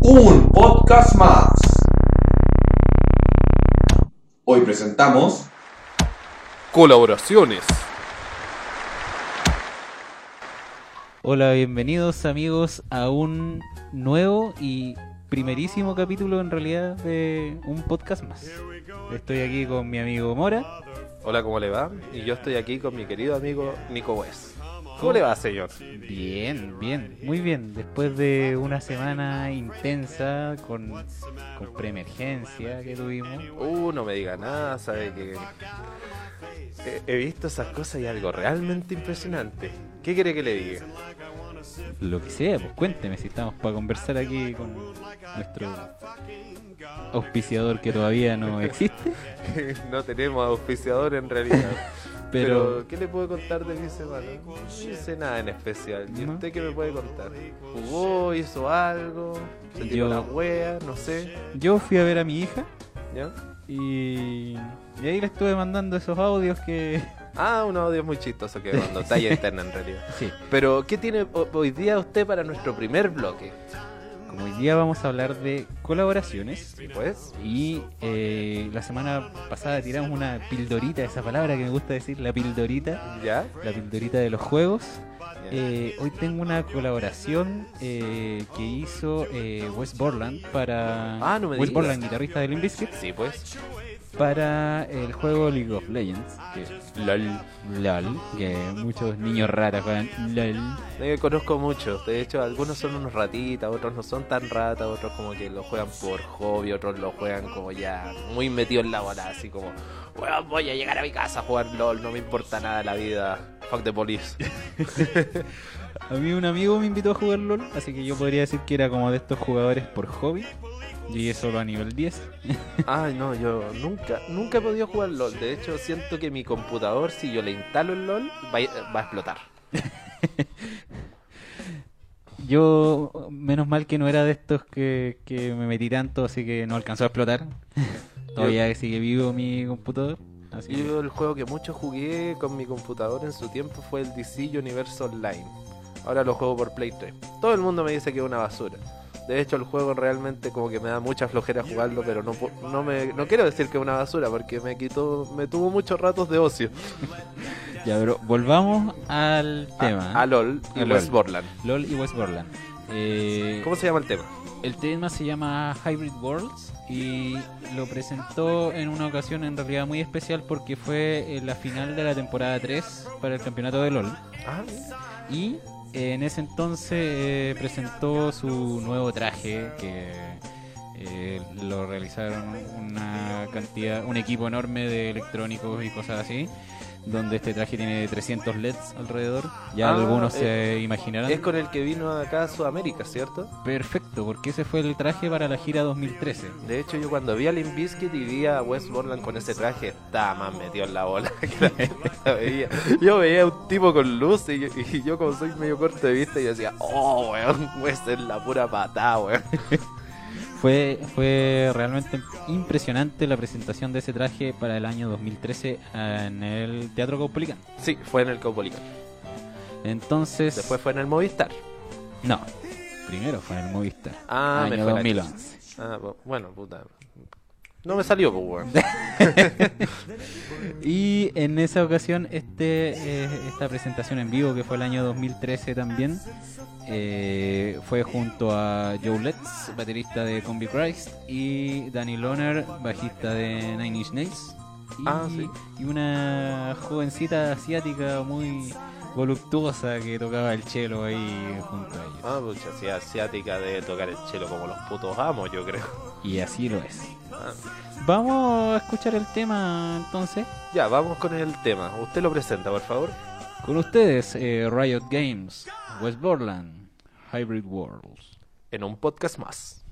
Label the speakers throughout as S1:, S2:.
S1: Un podcast más. Hoy presentamos
S2: Colaboraciones.
S3: Hola, bienvenidos amigos a un nuevo y primerísimo capítulo en realidad de un podcast más. Estoy aquí con mi amigo Mora.
S2: Hola, ¿cómo le va? Y yo estoy aquí con mi querido amigo Nico West. ¿Cómo le va, señor?
S3: Bien, muy bien. Después de una semana intensa con preemergencia que tuvimos.
S2: No me diga nada, sabe que he visto esas cosas y algo realmente impresionante. ¿Qué quiere que le diga?
S3: Lo que sea, pues cuénteme si estamos para conversar aquí con nuestro auspiciador que todavía no existe.
S2: No tenemos auspiciador en realidad.
S3: Pero
S2: ¿qué le puedo contar de mi semana? No hice nada en especial. ¿Y
S3: ¿No?
S2: usted qué me puede contar? ¿Jugó? ¿Hizo algo? ¿Se tiró
S3: Yo-
S2: la wea? No sé.
S3: yo fui a ver a mi hija
S2: ¿Ya?
S3: y ahí le estuve mandando esos audios que...
S2: Un audio muy chistoso que mandó. Talla interna en realidad.
S3: Sí,
S2: Pero, ¿qué tiene hoy día usted para nuestro primer bloque?
S3: como hoy día vamos a hablar de colaboraciones
S2: Pues,
S3: y la semana pasada tiramos una pildorita, esa palabra que me gusta decir, la pildorita de los juegos. Hoy tengo una colaboración que hizo Wes Borland para
S2: No me
S3: Wes
S2: diga.
S3: Borland, guitarrista de Limp Bizkit,
S2: Sí, pues.
S3: para el juego League of Legends, que LOL, que muchos niños ratas juegan LOL.
S2: Yo conozco muchos. De hecho, algunos son unos ratitas, otros no son tan ratas, otros como que lo juegan por hobby, otros lo juegan como ya muy metido en la bola, así como, bueno, voy a llegar a mi casa a jugar LOL, no me importa nada la vida. Fuck the police.
S3: A mí un amigo me invitó a jugar LOL, así que yo podría decir que era como de estos jugadores por hobby. Llegué solo a nivel 10.
S2: Ay, no, yo nunca he podido jugar LOL. De hecho, siento que mi computador, si yo le instalo el LOL, va a explotar.
S3: Yo, menos mal que no era de estos que me metí tanto, así que no alcanzó a explotar. Todavía sigue vivo mi computador. Así que...
S2: Yo el juego que mucho jugué con mi computador en su tiempo fue el DC Universe Online. Ahora lo juego por Play 3. Todo el mundo me dice que es una basura. De hecho, el juego realmente como que me da mucha flojera jugarlo, pero no quiero decir que es una basura porque me tuvo muchos ratos de ocio.
S3: Ya, pero volvamos al tema.
S2: A LOL y
S3: A
S2: West
S3: LOL.
S2: Borland.
S3: LOL y West Borland.
S2: ¿Cómo se llama el tema?
S3: El tema se llama Hybrid Worlds y lo presentó en una ocasión en realidad muy especial porque fue la final de la temporada 3 para el campeonato de LOL. Y en ese entonces presentó su nuevo traje que lo realizaron un equipo enorme de electrónicos y cosas así, donde este traje tiene 300 LEDs alrededor. Ya algunos se imaginarán.
S2: Es con el que vino acá a Sudamérica, ¿cierto?
S3: Perfecto, porque ese fue el traje para la gira 2013.
S2: De hecho, yo cuando vi a Limp Bizkit y vi a West Borland con ese traje, estaba más metido en la bola que la veía. Yo veía a un tipo con luz y yo como soy medio corto de vista, yo decía, weón, West es la pura patada, weón.
S3: Fue realmente impresionante la presentación de ese traje para el año 2013 en el Teatro Caupolicán.
S2: Sí, fue en el Caupolicán.
S3: Entonces...
S2: Después fue en el Movistar.
S3: No, primero fue en el Movistar.
S2: Me
S3: año
S2: fue la
S3: 2011.
S2: Bueno, puta. No me salió, pues, weón.
S3: Y en esa ocasión esta presentación en vivo, que fue el año 2013 también, fue junto a Joe Letts, baterista de Combi Christ, y Danny Lohner, bajista de Nine Inch Nails,
S2: Sí.
S3: y una jovencita asiática muy voluptuosa que tocaba el cello ahí junto a ellos.
S2: Pucha, si asiática de tocar el chelo como los putos amos, yo creo.
S3: Y así lo es. Vamos a escuchar el tema entonces.
S2: Ya, vamos con el tema. Usted lo presenta, por favor.
S3: Con ustedes, Riot Games, West Borland, Hybrid Worlds.
S2: En un podcast más.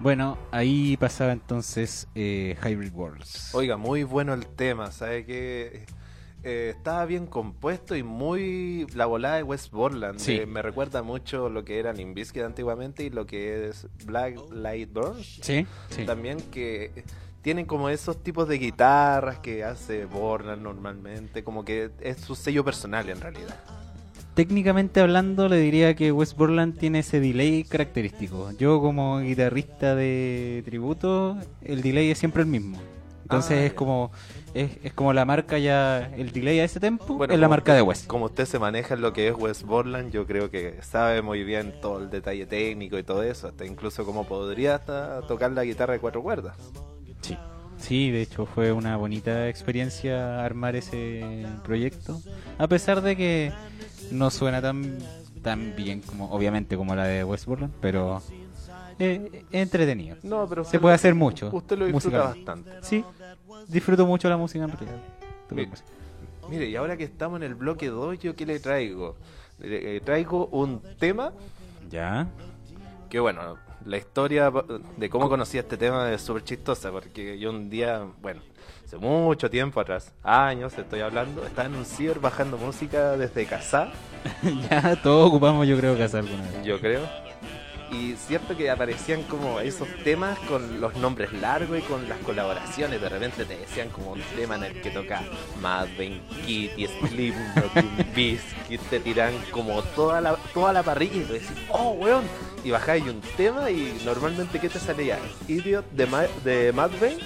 S3: Bueno, ahí pasaba entonces Hybrid Worlds.
S2: Oiga, muy bueno el tema, ¿sabe qué? Estaba bien compuesto y muy la volada de West Borland.
S3: Sí.
S2: Me recuerda mucho lo que era Limp Bizkit antiguamente y lo que es Black Light Burns.
S3: Sí.
S2: También que tienen como esos tipos de guitarras que hace Borland normalmente, como que es su sello personal en realidad.
S3: Técnicamente hablando, le diría que West Borland tiene ese delay característico. Yo como guitarrista de tributo, el delay es siempre el mismo. Entonces es como la marca ya, el delay a ese tempo es la marca de West.
S2: Como usted se maneja en lo que es West Borland, yo creo que sabe muy bien todo el detalle técnico y todo eso, hasta incluso cómo podría hasta tocar la guitarra de 4 cuerdas.
S3: Sí, de hecho fue una bonita experiencia armar ese proyecto, a pesar de que no suena tan bien como, obviamente, como la de West Borland, pero es entretenido.
S2: No, pero
S3: se puede hacer mucho.
S2: Usted lo disfruta bastante.
S3: Sí, disfruto mucho la música en realidad.
S2: Mire, y ahora que estamos en el bloque 2, ¿yo qué le traigo? Traigo un tema.
S3: Ya.
S2: Que bueno, la historia de cómo conocí este tema es súper chistosa, porque yo un día, bueno, hace mucho tiempo atrás, años estoy hablando, estaba en un ciber bajando música desde Kazaa.
S3: Ya, todos ocupamos, yo creo, Kazaa alguna vez.
S2: Yo creo. Y cierto que aparecían como esos temas con los nombres largos y con las colaboraciones. De repente te decían como un tema en el que toca Madden, Kid y Slipknot y Bizkit. Te tiran como toda la parrilla y te decís, oh weón. Y bajáis un tema y normalmente ¿qué te salía? Idiot de Madden.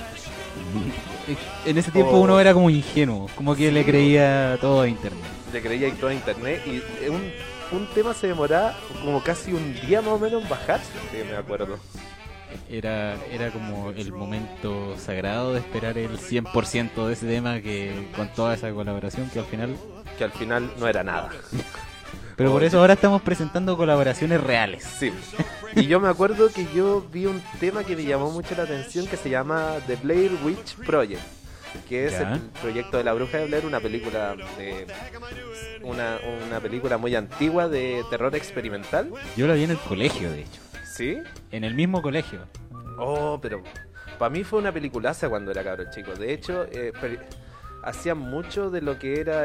S3: En ese tiempo uno era como ingenuo, como que le creía todo a internet.
S2: Le creía todo a internet y un tema se demoraba como casi un día más o menos en bajarse, que me acuerdo.
S3: Era como el momento sagrado de esperar el 100% de ese tema, que con toda esa colaboración que al final
S2: no era nada.
S3: Pero por eso ahora estamos presentando colaboraciones reales.
S2: Sí. Y yo me acuerdo que yo vi un tema que me llamó mucho la atención que se llama The Blair Witch Project, que es el proyecto de la Bruja de Blair, una película de una película muy antigua de terror experimental.
S3: Yo la vi en el colegio, de hecho.
S2: ¿Sí?
S3: En el mismo colegio.
S2: Oh, pero para mí fue una peliculaza cuando era cabro chico. De hecho, hacían mucho de lo que era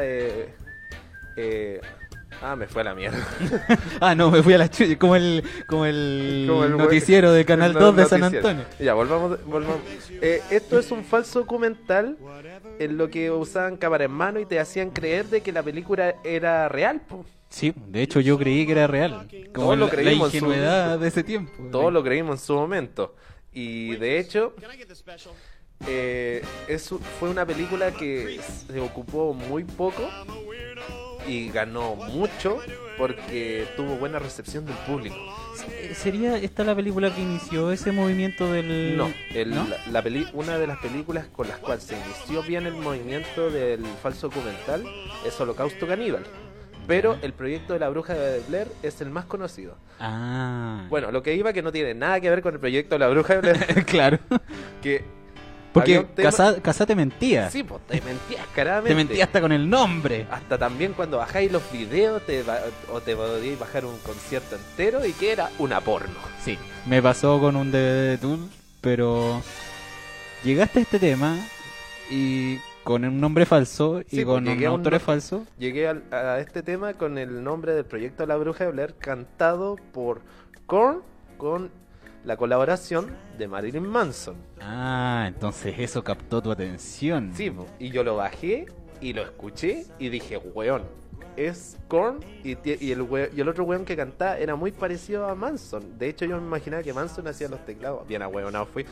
S2: me fue a la mierda.
S3: No, me fui a la chucha, como el noticiero de Canal 2 de San Antonio.
S2: Ya, volvamos. Esto es un falso documental en lo que usaban cámara en mano y te hacían creer de que la película era real, po.
S3: Sí, de hecho yo creí que era real. Como
S2: Todos lo creímos,
S3: la ingenuidad de ese tiempo.
S2: Todos lo creímos en su momento. Y de hecho, fue una película que se ocupó muy poco y ganó mucho porque tuvo buena recepción del público.
S3: ¿Sería esta la película que inició ese movimiento del...?
S2: No, una de las películas con las cuales se inició bien el movimiento del falso documental es Holocausto Caníbal. Pero el proyecto de la Bruja de Blair es el más conocido. Bueno, lo que iba que no tiene nada que ver con el proyecto de la Bruja de Blair.
S3: Claro. Porque Kazaa te mentía.
S2: Sí, pues te mentías claramente.
S3: Te mentía hasta con el nombre.
S2: Hasta también cuando bajáis los videos te podíais bajar un concierto entero y que era una porno.
S3: Sí, me pasó con un DVD de Tool, pero llegaste a este tema y con un nombre falso y con un autor falso.
S2: Llegué a este tema con el nombre del proyecto de la Bruja de Blair, cantado por Korn con la colaboración de Marilyn Manson.
S3: Entonces eso captó tu atención.
S2: Sí, y yo lo bajé y lo escuché y dije, weón, es Korn y el otro weón que cantaba era muy parecido a Manson. De hecho yo me imaginaba que Manson hacía los teclados. Bien ahueonado fui.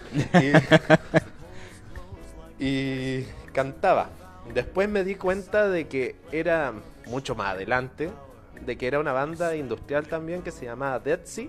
S2: Y cantaba. Después me di cuenta de que era mucho más adelante, de que era una banda industrial también que se llamaba Dead Sea,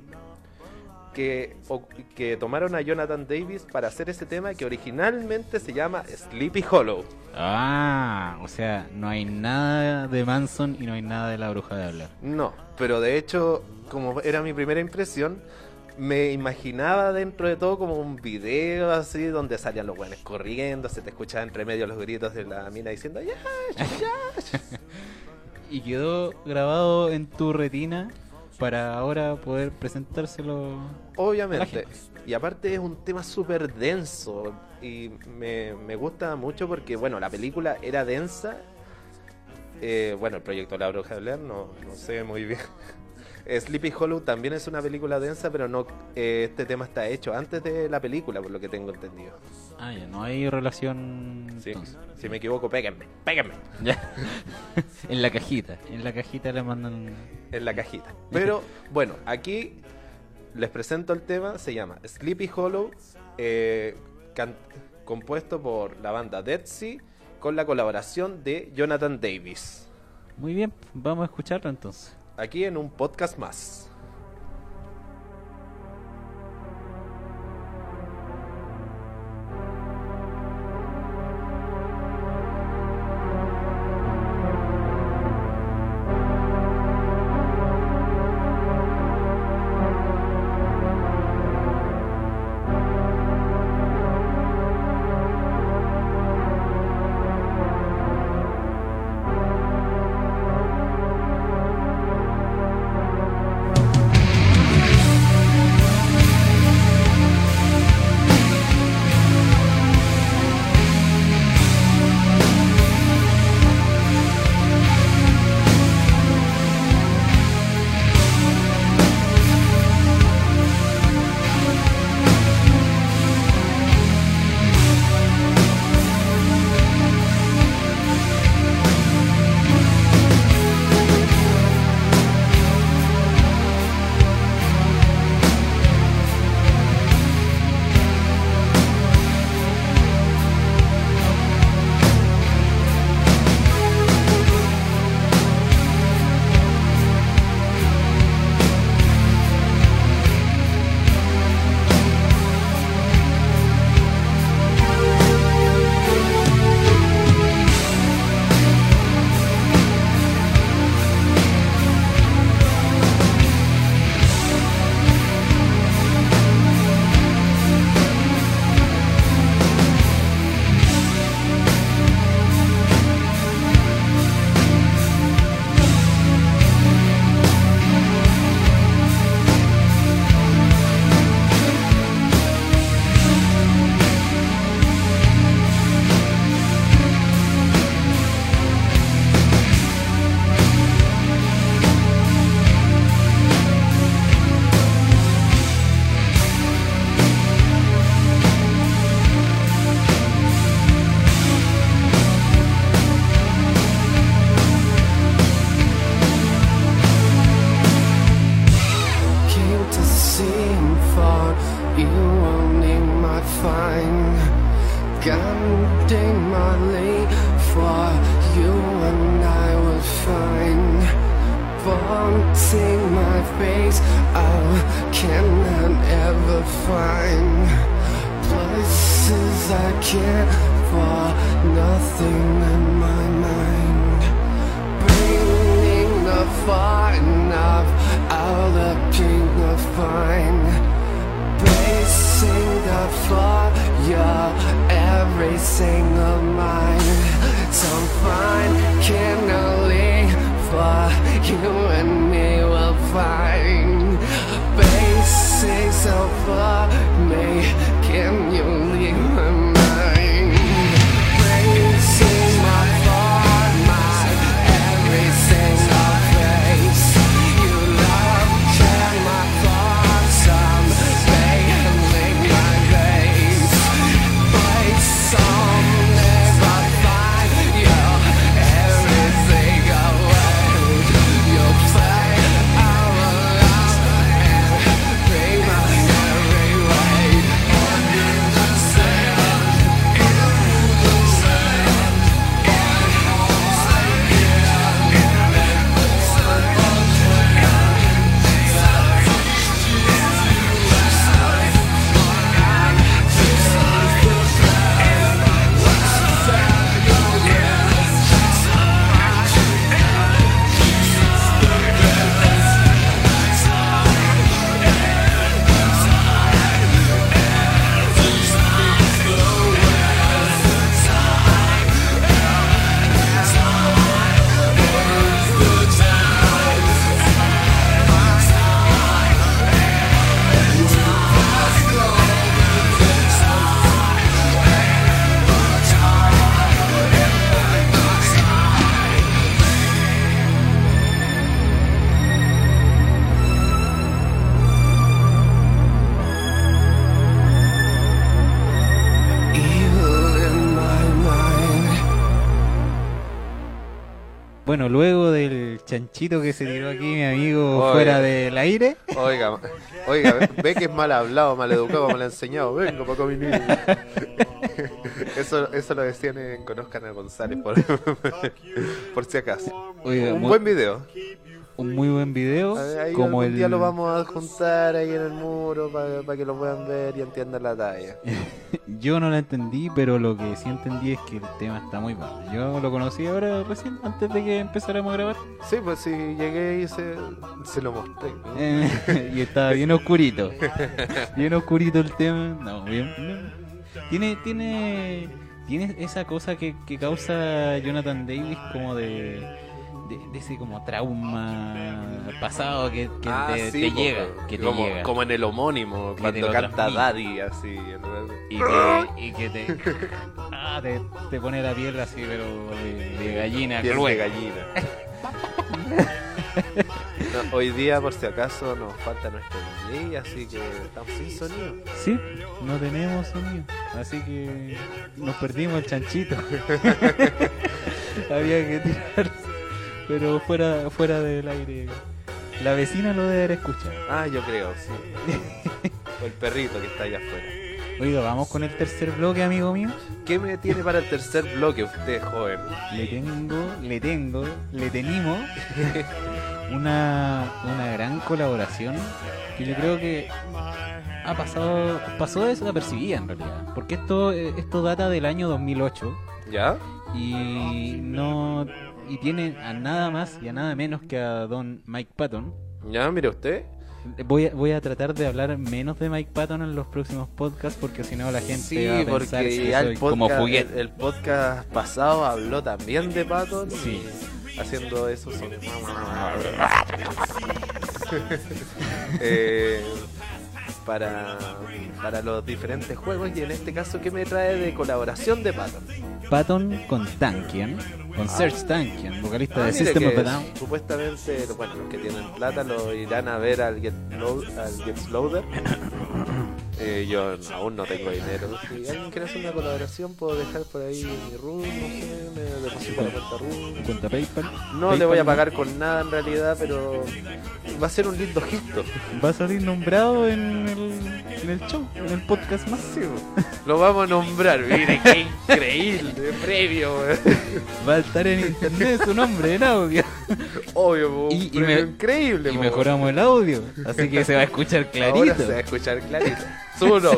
S2: que tomaron a Jonathan Davis para hacer ese tema que originalmente se llama Sleepy Hollow.
S3: O sea, no hay nada de Manson y no hay nada de la Bruja de Blair.
S2: No, pero de hecho, como era mi primera impresión, me imaginaba dentro de todo como un video así donde salían los buenos corriendo, se te escuchaba entre medio los gritos de la mina diciendo ya.
S3: Y quedó grabado en tu retina para ahora poder presentárselo.
S2: Obviamente. Y aparte es un tema súper denso. Y me gusta mucho porque, bueno, la película era densa. Bueno, el proyecto La Bruja de Blair, no sé muy bien. Sleepy Hollow también es una película densa, pero no este tema está hecho antes de la película, por lo que tengo entendido.
S3: Ah, ya, no hay relación.
S2: Sí, si me equivoco, péguenme.
S3: Ya. En la cajita le mandan.
S2: En la cajita. Pero bueno, aquí les presento el tema, se llama Sleepy Hollow, compuesto por la banda Dead Sea, con la colaboración de Jonathan Davis.
S3: Muy bien, vamos a escucharlo entonces.
S2: Aquí en un podcast más.
S3: Bueno, luego del chanchito que se tiró aquí mi amigo
S2: Oiga.
S3: fuera del aire.
S2: Oiga, ve que es mal hablado, mal educado, mal enseñado. Vengo para acá, mi niño. Eso lo decían en Conozcan a González, por si acaso.
S3: Oiga,
S2: Un buen video.
S3: un muy buen video.
S2: Ahí
S3: Como
S2: algún
S3: el
S2: día lo vamos a juntar ahí en el muro para que lo puedan ver y entiendan la talla.
S3: Yo no la entendí, pero lo que sí entendí es que el tema está muy bueno. Yo lo conocí ahora recién, antes de que empezáramos a grabar.
S2: Sí, pues sí, llegué y se lo mostré.
S3: Y estaba bien oscurito. Bien oscurito el tema. No, bien. No. Tiene esa cosa que causa Jonathan Davis como de ese como trauma pasado que te llega, que te llega.
S2: Como en el homónimo,
S3: Que
S2: cuando
S3: te lo
S2: canta
S3: transmite.
S2: Daddy, así.
S3: Y que te pone la piel así, pero de gallina,
S2: Piel de
S3: cruel.
S2: gallina. No, hoy día, por si acaso, nos falta nuestro DJ, así que estamos sin sonido.
S3: Sí, no tenemos sonido, así que nos perdimos el chanchito. Había que tirarse, pero fuera del aire. La vecina lo debe haber escuchado.
S2: Ah, yo creo, sí. O el perrito que está allá afuera.
S3: Oiga, vamos con el tercer bloque, amigo mío.
S2: ¿Qué me tiene para el tercer bloque usted, joven?
S3: Le tenemos una gran colaboración que yo creo que pasó desapercibida en realidad, porque esto data del año 2008
S2: ¿Ya?
S3: y tiene a nada más y a nada menos que a don Mike Patton.
S2: ¿Ya? Mire usted.
S3: Voy a tratar de hablar menos de Mike Patton en los próximos podcasts, porque si no la gente
S2: Sí,
S3: va a pensar
S2: porque
S3: que
S2: ya
S3: soy como juguete.
S2: el podcast pasado habló también de Patton.
S3: Sí.
S2: Y haciendo eso son... para los diferentes juegos, y en este caso, ¿qué me trae de colaboración de Patton?
S3: Patton con Tankian, con Serge Tankian, vocalista de
S2: Mire
S3: System of
S2: que
S3: a Down.
S2: supuestamente, bueno, los que tienen plata lo irán a ver al Get Loader. Yo aún no tengo dinero. Si alguien quiere hacer una colaboración, puedo dejar por ahí mi room, no sé, me deposita la cuenta room.
S3: Cuenta PayPal.
S2: No le voy a pagar con nada en realidad, pero va a ser un lindo gesto.
S3: Va a salir nombrado en el show, en el podcast más.
S2: Lo vamos a nombrar, mire, qué increíble premio, weón.
S3: Va a estar en internet su nombre en audio.
S2: Obvio,
S3: Y
S2: increíble.
S3: Y
S2: po.
S3: mejoramos el audio, así que se va a escuchar clarito.
S2: Ahora se va a escuchar clarito. Su nombre.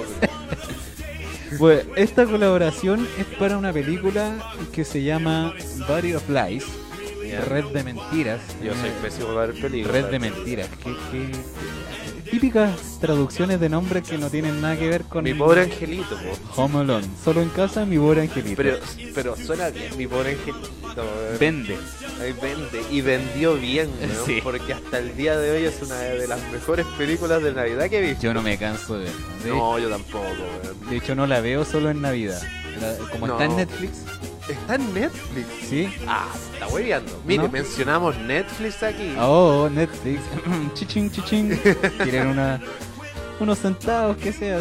S3: Bueno, esta colaboración es para una película que se llama Body of Lies,
S2: Ya.
S3: Red de Mentiras.
S2: Yo soy pésimo para ver películas.
S3: Red de Mentiras. Que típicas traducciones de nombres que no tienen nada que ver con
S2: Mi pobre angelito, po.
S3: Home Alone. Solo en casa, mi pobre angelito.
S2: Pero suena bien, mi pobre angelito. weón.
S3: Vende.
S2: Ahí vende. Y vendió bien, weón,
S3: Sí.
S2: porque hasta el día de hoy es una de las mejores películas de Navidad que he visto.
S3: Yo no me canso de verla.
S2: No, yo tampoco, weón.
S3: De hecho, no la veo solo en Navidad. Como está en
S2: No.
S3: Netflix,
S2: Está en Netflix.
S3: ¿sí?
S2: Ah, está hueveando. Mire,
S3: ¿No?
S2: mencionamos Netflix aquí.
S3: Oh, Netflix. Chichín, chichín. Tienen unos centavos que sea.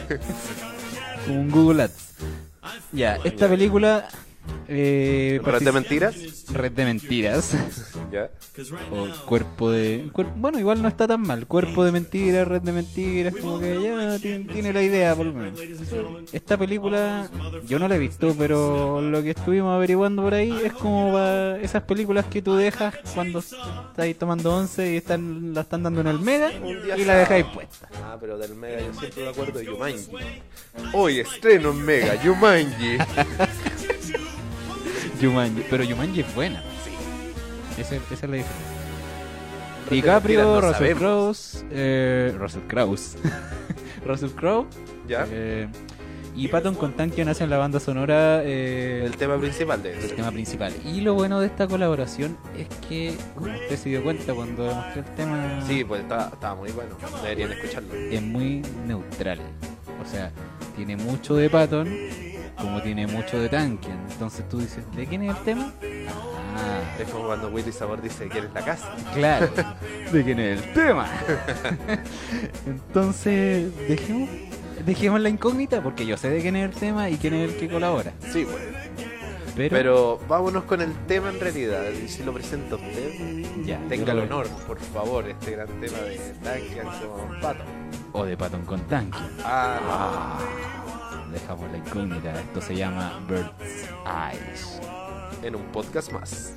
S3: Como un Google Ads. Ya, esta película.
S2: ¿Red de mentiras?
S3: Red de Mentiras.
S2: Ya.
S3: O bueno, igual no está tan mal. Cuerpo de Mentiras, Red de Mentiras. Como que ya tiene la idea, por lo menos. Esta película yo no la he visto, pero lo que estuvimos averiguando por ahí es como esas películas que tú dejas cuando estás tomando once y la están dando en el Mega
S2: Un día
S3: y la dejáis puesta.
S2: Ah, pero del Mega yo siempre me acuerdo de Yumanji. Hoy estreno en Mega, Yumanji.
S3: Jumanji, pero Jumanji es buena.
S2: Sí.
S3: Esa es la diferencia.
S2: Red de
S3: DiCaprio,
S2: Mentiras no
S3: Russell
S2: sabemos.
S3: Russell Crowe,
S2: ¿Ya?
S3: y Patton con Tankian hacen la banda sonora,
S2: El tema principal de
S3: el
S2: eso.
S3: tema principal. Y lo bueno de esta colaboración es que, como usted se dio cuenta cuando demostré el tema,
S2: Sí, pues estaba muy bueno. Deberían escucharlo.
S3: es muy neutral. O sea, tiene mucho de Patton, como tiene mucho de Tankian. Entonces tú dices, ¿de quién es el tema? Ah,
S2: Es como cuando Willy Sabor dice que eres la casa.
S3: claro, ¿de quién es el tema? Entonces, dejemos la incógnita, porque yo sé de quién es el tema y quién es el que colabora.
S2: Sí, pues. Pero vámonos con el tema en realidad. Y si lo presenta usted,
S3: ya,
S2: tenga el honor, por favor, este gran tema de Tankian con Patton.
S3: O de Patton con Tankian. Dejamos la incógnita. Esto se llama Bird's Eyes.
S2: En un podcast más.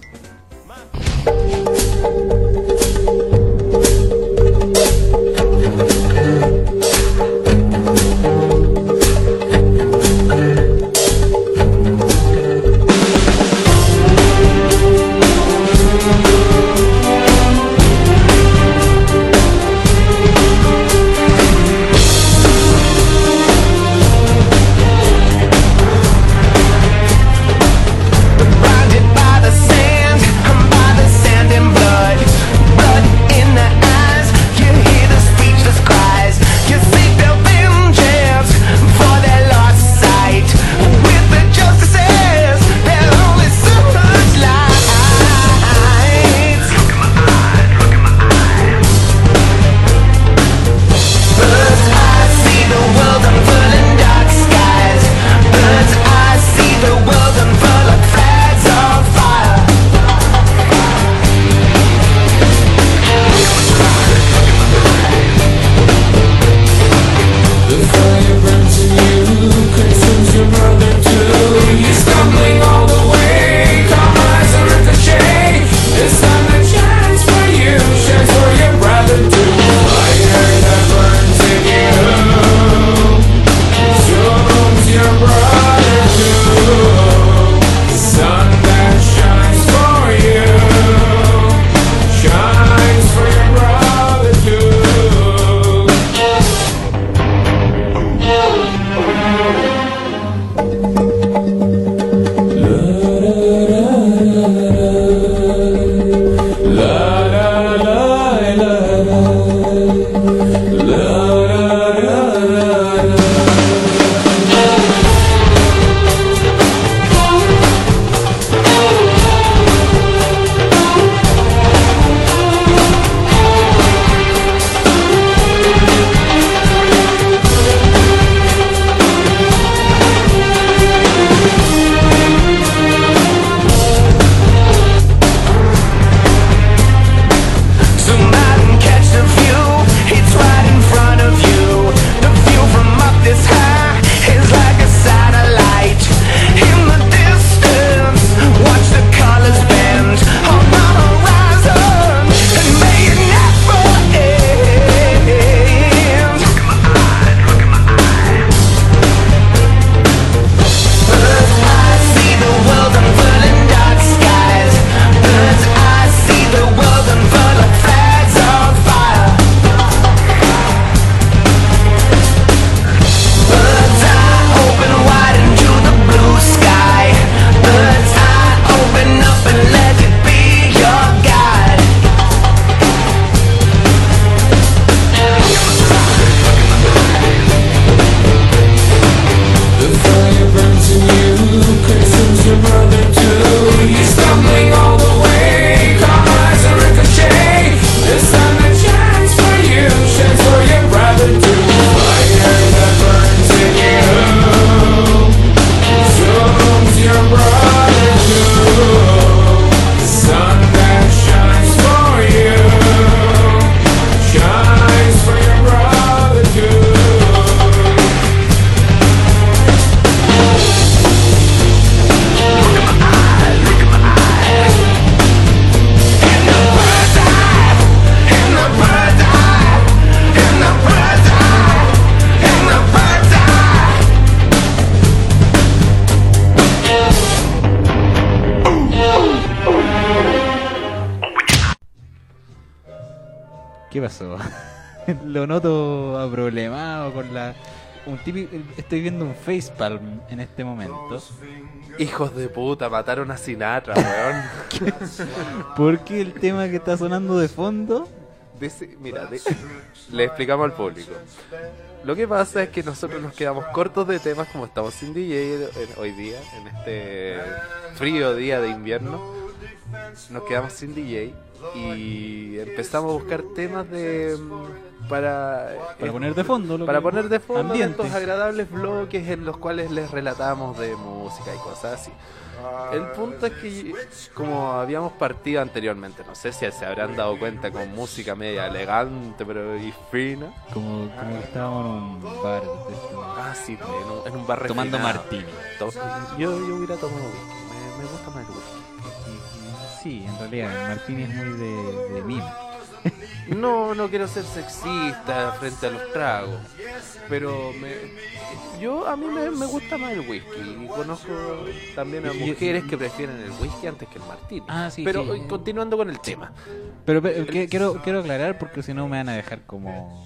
S3: ¿Qué pasó? Lo noto aproblemado con la... Estoy viendo un facepalm en este momento.
S2: Hijos de puta, mataron a Sinatra, weón.
S3: Porque el tema que está sonando de fondo...
S2: Le explicamos al público. Lo que pasa es que nosotros nos quedamos cortos de temas, como estamos sin DJ hoy día, en este frío día de invierno. Nos quedamos sin DJ y empezamos a buscar temas para
S3: poner de fondo,
S2: poner de fondo
S3: ambiente.
S2: Estos agradables bloques en los cuales les relatamos de música y cosas así. El punto es que, como habíamos partido anteriormente, no sé si se habrán dado cuenta, con música media elegante pero y fina.
S3: Como que estábamos en un bar.
S2: Ah, sí, en un bar
S3: tomando
S2: refinado.
S3: martini.
S2: Yo hubiera tomado whisky, me gusta más el whisky.
S3: Sí, en realidad el martini es muy de mí.
S2: No quiero ser sexista frente a los tragos, pero a mí me gusta más el whisky, y conozco también a mujeres que prefieren el whisky antes que el martini.
S3: Ah, sí,
S2: pero
S3: sí.
S2: Continuando con el tema.
S3: Pero quiero aclarar, porque si no me van a dejar como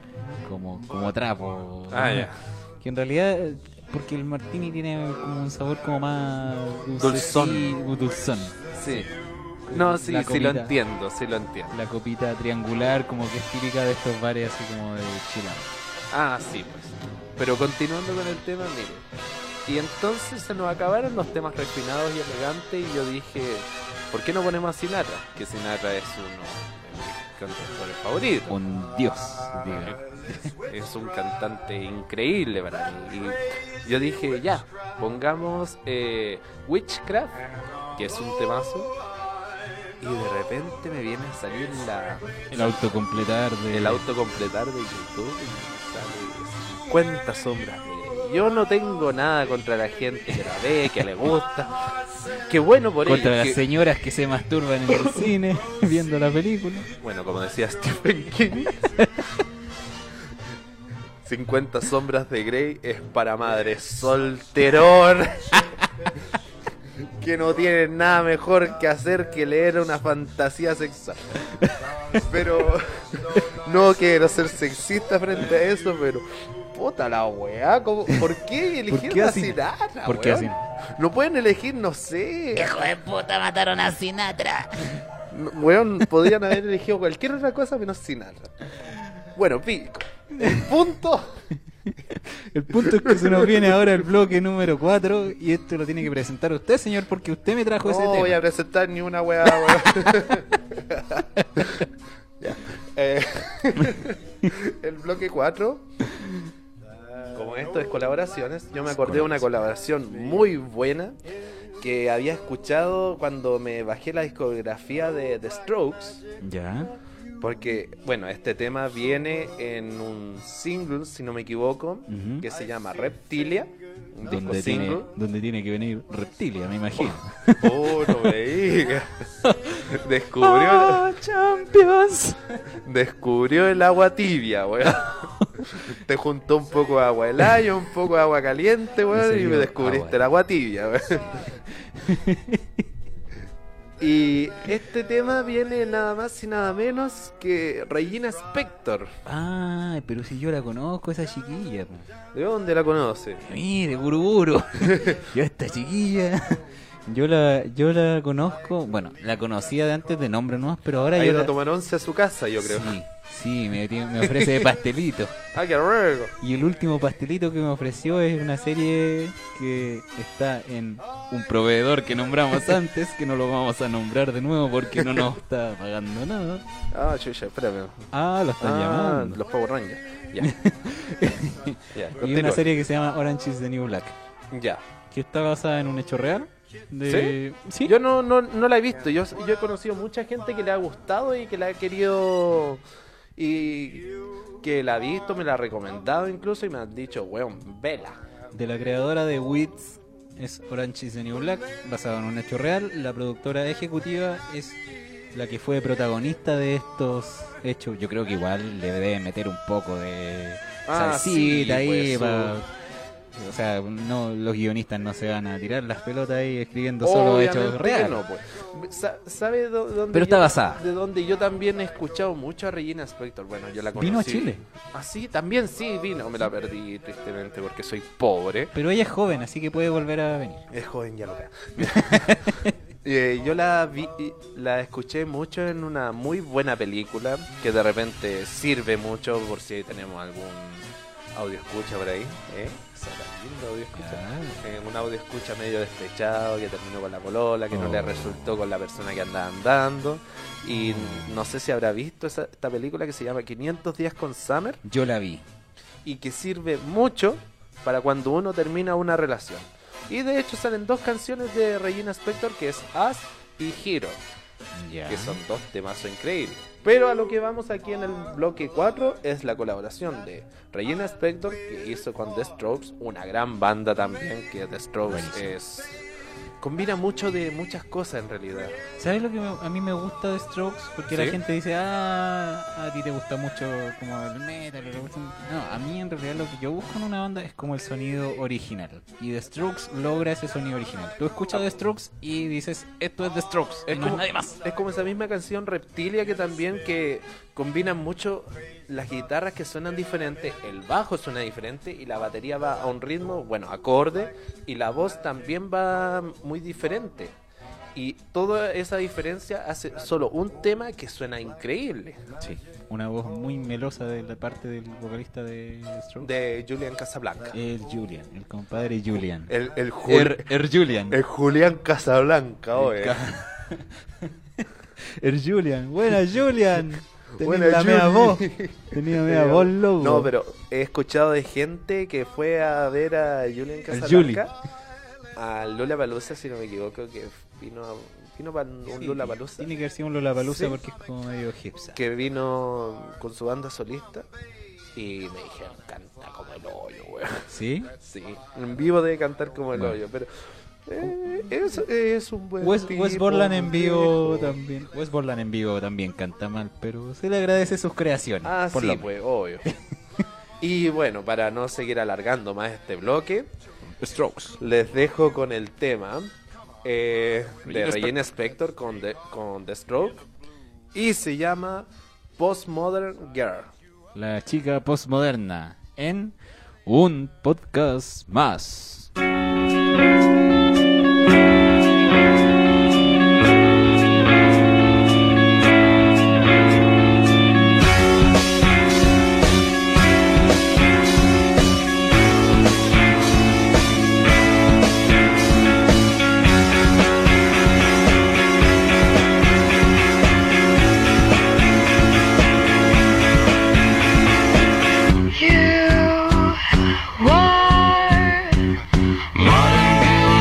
S3: trapo.
S2: Ya.
S3: Que en realidad, porque el martini tiene como un sabor como más dulzón.
S2: Sí. No, sí,
S3: La
S2: sí lo
S3: copita.
S2: entiendo.
S3: La copita triangular, como que es típica de estos bares así como de chileno.
S2: Ah, sí, pues. Pero continuando con el tema, mire. Y entonces se nos acabaron los temas refinados y elegantes, y yo dije, ¿por qué no ponemos a Sinatra? Que Sinatra es uno de mis cantautores favoritos.
S3: Un dios, diga.
S2: Es un cantante increíble para mí. Y yo dije, ya, pongamos Witchcraft, que es un temazo. Y de repente me viene a salir
S3: el autocompletar de
S2: YouTube, y me sale 50 sombras de Grey. Yo no tengo nada contra la gente que la ve, que le gusta. Qué bueno por ello.
S3: Contra las señoras que se masturban en el cine viendo la película.
S2: Bueno, como decía Stephen King, 50 sombras de Grey es para madres solterón que no tienen nada mejor que hacer que leer una fantasía sexual. Pero no quiero ser sexista frente a eso, pero puta la weá, ¿por qué eligieron a Sinatra?
S3: ¿Por qué así?
S2: No pueden elegir, no sé.
S4: ¡Hijo de puta, mataron a Sinatra!
S2: Weón, podrían haber elegido cualquier otra cosa menos Sinatra. Bueno, pico.
S3: El punto es que se nos viene ahora el bloque número 4, y esto lo tiene que presentar usted, señor, porque usted me trajo ese tema.
S2: No voy a presentar ni una weá, weón. Ya. El bloque 4, como esto es colaboraciones, yo me acordé de una colaboración muy buena que había escuchado cuando me bajé la discografía de The Strokes.
S3: Ya.
S2: Porque, bueno, este tema viene en un single, si no me equivoco,
S3: Ujú.
S2: que se llama Reptilia. Un disco single.
S3: Donde tiene que venir Reptilia, me imagino.
S2: Oh, no me digas. Descubrió,
S3: Champions.
S2: descubrió el agua tibia, weón. Te juntó un poco de agua helada, un poco de agua caliente, weón, y me descubriste el agua tibia, weón. Y este tema viene nada más y nada menos que Regina Spektor.
S3: Ah, pero si yo la conozco, esa chiquilla. Po.
S2: ¿De dónde la conoce?
S3: Mire, Buruburu. Yo esta chiquilla. Yo la conozco, bueno, la conocía de antes de nombre nomás, pero ahora
S2: Ha
S3: yo
S2: ido
S3: la...
S2: a tomar once a su casa, yo creo.
S3: Sí, me ofrece pastelito.
S2: Ah, qué rico.
S3: Y el último pastelito que me ofreció es una serie que está en un proveedor que nombramos antes, que no lo vamos a nombrar de nuevo porque no nos está pagando nada.
S2: Ah, chucha, espérame.
S3: Ah, lo están llamando.
S2: Los Power Rangers. Ya. Ya,
S3: Y
S2: continúa.
S3: una serie que se llama Orange is the New Black,
S2: Ya.
S3: que está basada en un hecho real. ¿Sí?
S2: Yo no la he visto. Yo he conocido mucha gente que le ha gustado y que la ha querido. Y que la ha visto, me la ha recomendado incluso, y me han dicho, weón, vela.
S3: De la creadora de Wits es Orange is the New Black, basado en un hecho real. La productora ejecutiva es la que fue protagonista de estos hechos. Yo creo que igual le debe meter un poco de salsita ahí.
S2: pues,
S3: O sea, no, los guionistas no se van a tirar las pelotas ahí escribiendo solo hechos
S2: Obviamente que
S3: reales.
S2: no, pues. ¿Sabe dónde?
S3: Pero está basada.
S2: De donde yo también he escuchado mucho a Regina Spektor. Bueno, yo la conocí.
S3: ¿Vino a Chile?
S2: Ah, sí, también sí vino. Me la perdí tristemente porque soy pobre.
S3: Pero ella es joven, así que puede volver a venir.
S2: Es joven, ya lo veo. Yo la escuché mucho en una muy buena película que de repente sirve mucho por si tenemos algún audio escucha por ahí. Lindo audio escucha. Un audio escucha medio despechado que terminó con la polola, que no le resultó con la persona que andaba andando. Y no sé si habrá visto esta película que se llama 500 días con Summer,
S3: Yo la vi.
S2: y que sirve mucho para cuando uno termina una relación. Y de hecho salen 2 canciones de Regina Spector, que es Us y Hero, que son 2 temazos increíbles. Pero a lo que vamos aquí en el bloque 4 es la colaboración de Regina Spector, que hizo con The Strokes, una gran banda también, que The Strokes combina mucho de muchas cosas en realidad.
S3: ¿Sabes lo que a mí me gusta de Strokes? Porque
S2: ¿Sí?
S3: la gente dice, a ti te gusta mucho como el metal. No, a mí en realidad lo que yo busco en una banda es como el sonido original. Y The Strokes logra ese sonido original. Tú escuchas The Strokes y dices, esto es The Strokes,
S2: Es
S3: no
S2: como,
S3: es nadie más.
S2: es como esa misma canción Reptilia, que también que combinan mucho las guitarras, que suenan diferentes, el bajo suena diferente y la batería va a un ritmo, bueno, acorde, y la voz también va muy diferente. Y toda esa diferencia hace solo un tema que suena increíble.
S3: Sí, una voz muy melosa de la parte del vocalista de The Strokes.
S2: De Julian Casablanca.
S3: El Julian, el compadre Julian.
S2: El
S3: Julian.
S2: Julián Casablanca, oye.
S3: Julian, buena Julian.
S2: Buena,
S3: Tenía la mea
S2: Juli.
S3: voz. Tenía la mea voz, loco.
S2: No, pero he escuchado de gente que fue a ver a Julian
S3: Juli.
S2: Casablanca a Lollapalooza, si no me equivoco, que vino para un
S3: Sí,
S2: Lollapalooza,
S3: tiene que haber sido un Lollapalooza
S2: Sí.
S3: porque es como medio hipster.
S2: que vino con su banda solista y me dijeron, canta como el hoyo, weón.
S3: ¿Sí?
S2: Sí, en vivo debe cantar como el
S3: Bueno.
S2: hoyo, pero es un buen
S3: Wes
S2: tipo,
S3: Borland en vivo
S2: viejo.
S3: también. Wes Borland en vivo también canta mal, pero se le agradece sus creaciones.
S2: Ah,
S3: por
S2: sí,
S3: lo
S2: pues, obvio. Y bueno, para no seguir alargando más este bloque,
S3: Strokes.
S2: les dejo con el tema de
S3: Regina
S2: Regina Spector con The Stroke, y se llama Postmodern Girl.
S3: La chica postmoderna en un podcast más.
S5: You were modern girl.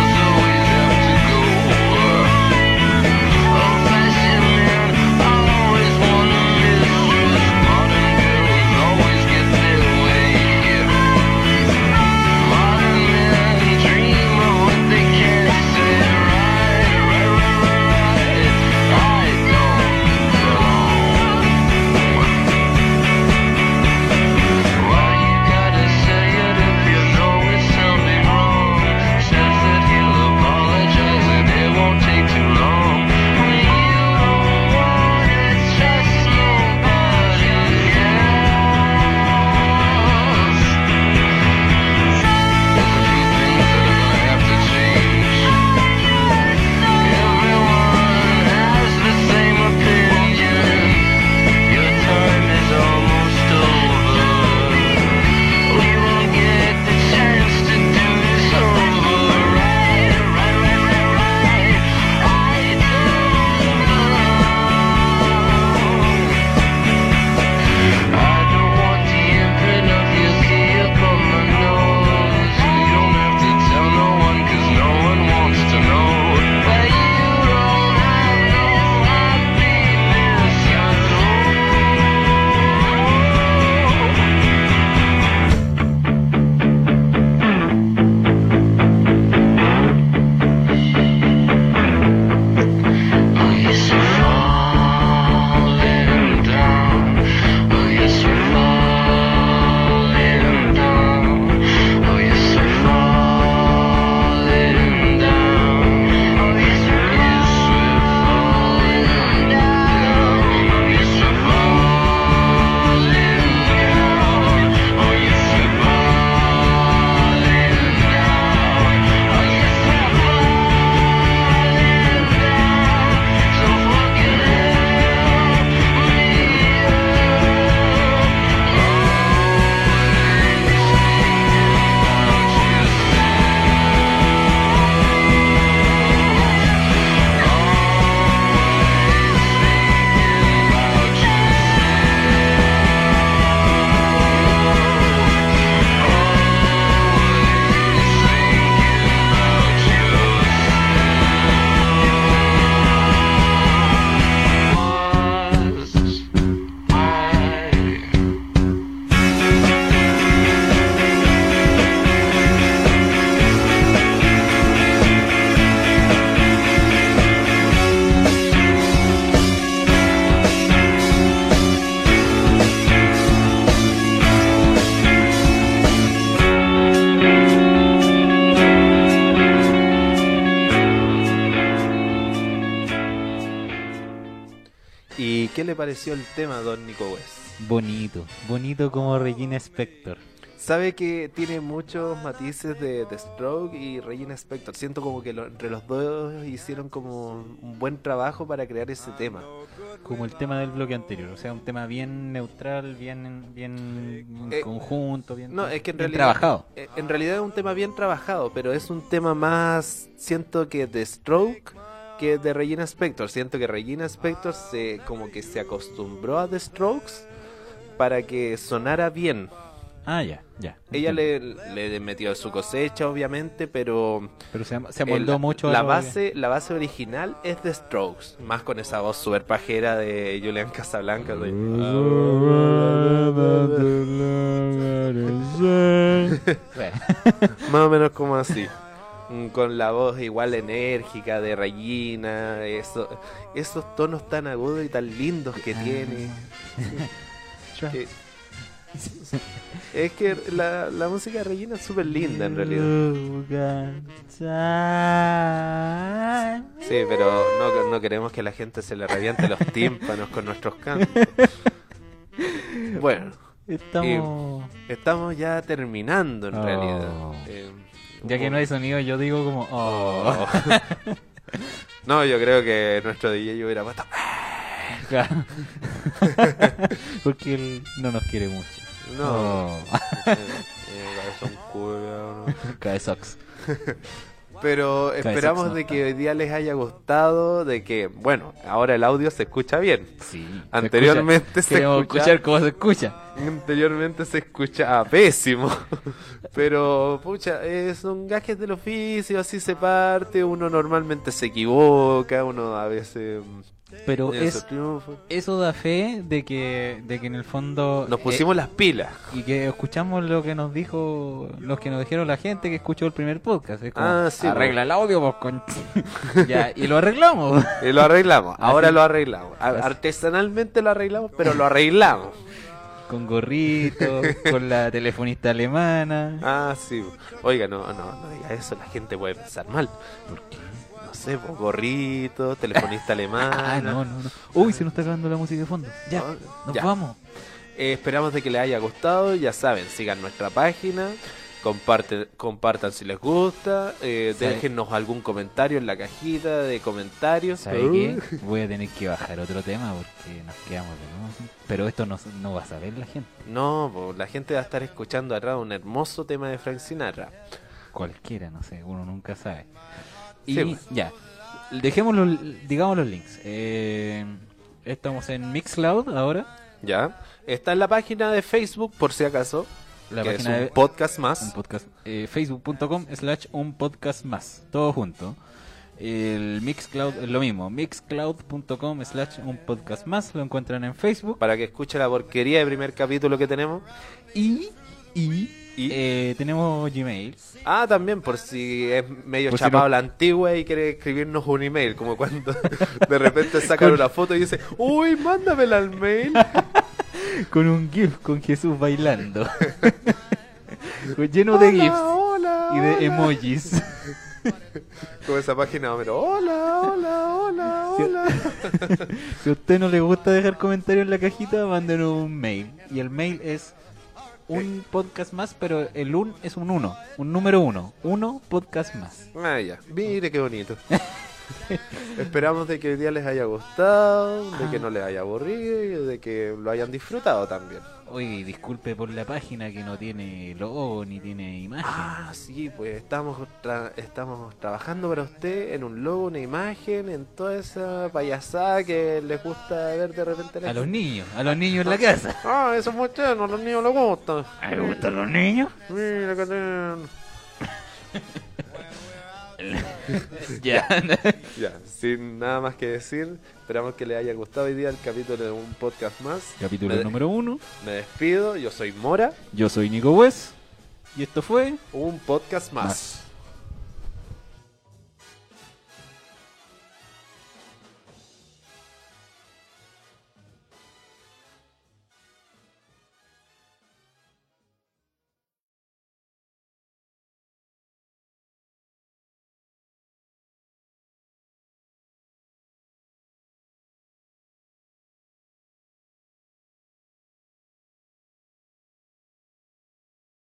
S2: le pareció el tema, don Nico West?
S3: Bonito como Regina Spector.
S2: Sabe que tiene muchos matices de Stroke y Regina Spector. Siento como que entre los dos hicieron como un buen trabajo para crear ese tema.
S3: Como el tema del bloque anterior, o sea, un tema bien neutral, bien conjunto, bien,
S2: no, es que en
S3: bien
S2: realidad,
S3: trabajado.
S2: En realidad es un tema bien trabajado, pero es un tema más, siento que de Stroke que de Regina Spector. Siento que Regina Spector como que se acostumbró a The Strokes para que sonara bien.
S3: Ah, ya.
S2: Ella le metió su cosecha, obviamente, pero
S3: se amoldó mucho.
S2: La base original es de Strokes, más con esa voz super pajera de Julian Casablancas. Más o menos como así. Con la voz igual enérgica de Regina, esos tonos tan agudos y tan lindos que tiene. Es que la música de Regina es súper linda en realidad. Sí, pero no queremos que la gente se le reviente los tímpanos con nuestros cantos. Bueno, estamos ya terminando en realidad.
S3: Ya que no hay sonido, yo digo como oh.
S2: No, yo creo que nuestro DJ hubiera puesto
S3: porque él no nos quiere mucho.
S2: No. Cabezón culo, ¿no?
S3: Cabezox.
S2: Pero esperamos de que hoy día les haya gustado, de que, bueno, ahora el audio se escucha bien.
S3: Sí.
S2: Anteriormente
S3: queremos escuchar cómo se escucha.
S2: Anteriormente se escuchaba pésimo. Pero, pucha, son gajes del oficio, así se parte, uno normalmente se equivoca, uno a veces...
S3: Pero eso da fe de que en el fondo
S2: nos pusimos las pilas
S3: y que escuchamos lo que nos dijeron la gente que escuchó el primer podcast. Es como,
S2: sí,
S3: arregla el audio, pues, con... ya, y lo arreglamos.
S2: Ahora lo arreglamos. Artesanalmente lo arreglamos, pero lo arreglamos.
S3: Con gorrito, con la telefonista alemana.
S2: Sí. Oiga, no diga eso, la gente puede pensar mal. ¿Por qué? Gorrito, telefonista alemán.
S3: No. Uy, se nos está acabando la música de fondo. Ya, nos vamos.
S2: Esperamos de que les haya gustado. Ya saben, sigan nuestra página, compartan si les gusta, déjennos algún comentario en la cajita de comentarios.
S3: ¿Sabe qué? Voy a tener que bajar otro tema porque nos quedamos de nuevo. Pero esto no va a saber la gente.
S2: No, pues la gente va a estar escuchando atrás un hermoso tema de Frank Sinatra.
S3: Cualquiera, no sé, uno nunca sabe. Y
S2: sí,
S3: ya, digamos los links. Estamos en Mixcloud ahora.
S2: Ya, está en la página de Facebook por si acaso.
S3: La
S2: que
S3: página
S2: es un podcast más.
S3: Un podcast, facebook.com/un-podcast más, todo junto. El Mixcloud es lo mismo, mixcloud.com/un-podcast más, lo encuentran en Facebook.
S2: Para que escuche la porquería de primer capítulo que tenemos.
S3: Y tenemos Gmail.
S2: También por si es medio chapado la antigua y quiere escribirnos un email, como cuando de repente sacan una foto y dice, uy, mándamela al mail.
S3: Con un GIF con Jesús bailando. Lleno de GIFs y de emojis.
S2: Como esa página, pero hola.
S3: Si a usted no le gusta dejar comentarios en la cajita, mándenos un mail. Y el mail es un podcast más, pero el es un número 1 podcast más.
S2: Ya, mire qué bonito. Esperamos de que hoy día les haya gustado, de que no les haya aburrido y de que lo hayan disfrutado también.
S3: Oye, disculpe por la página que no tiene logo ni tiene imagen.
S2: Sí, pues estamos trabajando para usted en un logo, una imagen, en toda esa payasada que les gusta ver de repente.
S3: A los niños en la casa.
S2: Eso es muy tierno, a los niños les gusta.
S3: ¿Les gustan los niños?
S2: Mira que tienen.
S3: Ya,
S2: sin nada más que decir, esperamos que les haya gustado hoy día el capítulo de un podcast más.
S3: Capítulo número 1.
S2: Me despido, yo soy Mora.
S3: Yo soy Nico West. Y esto fue
S2: un podcast más.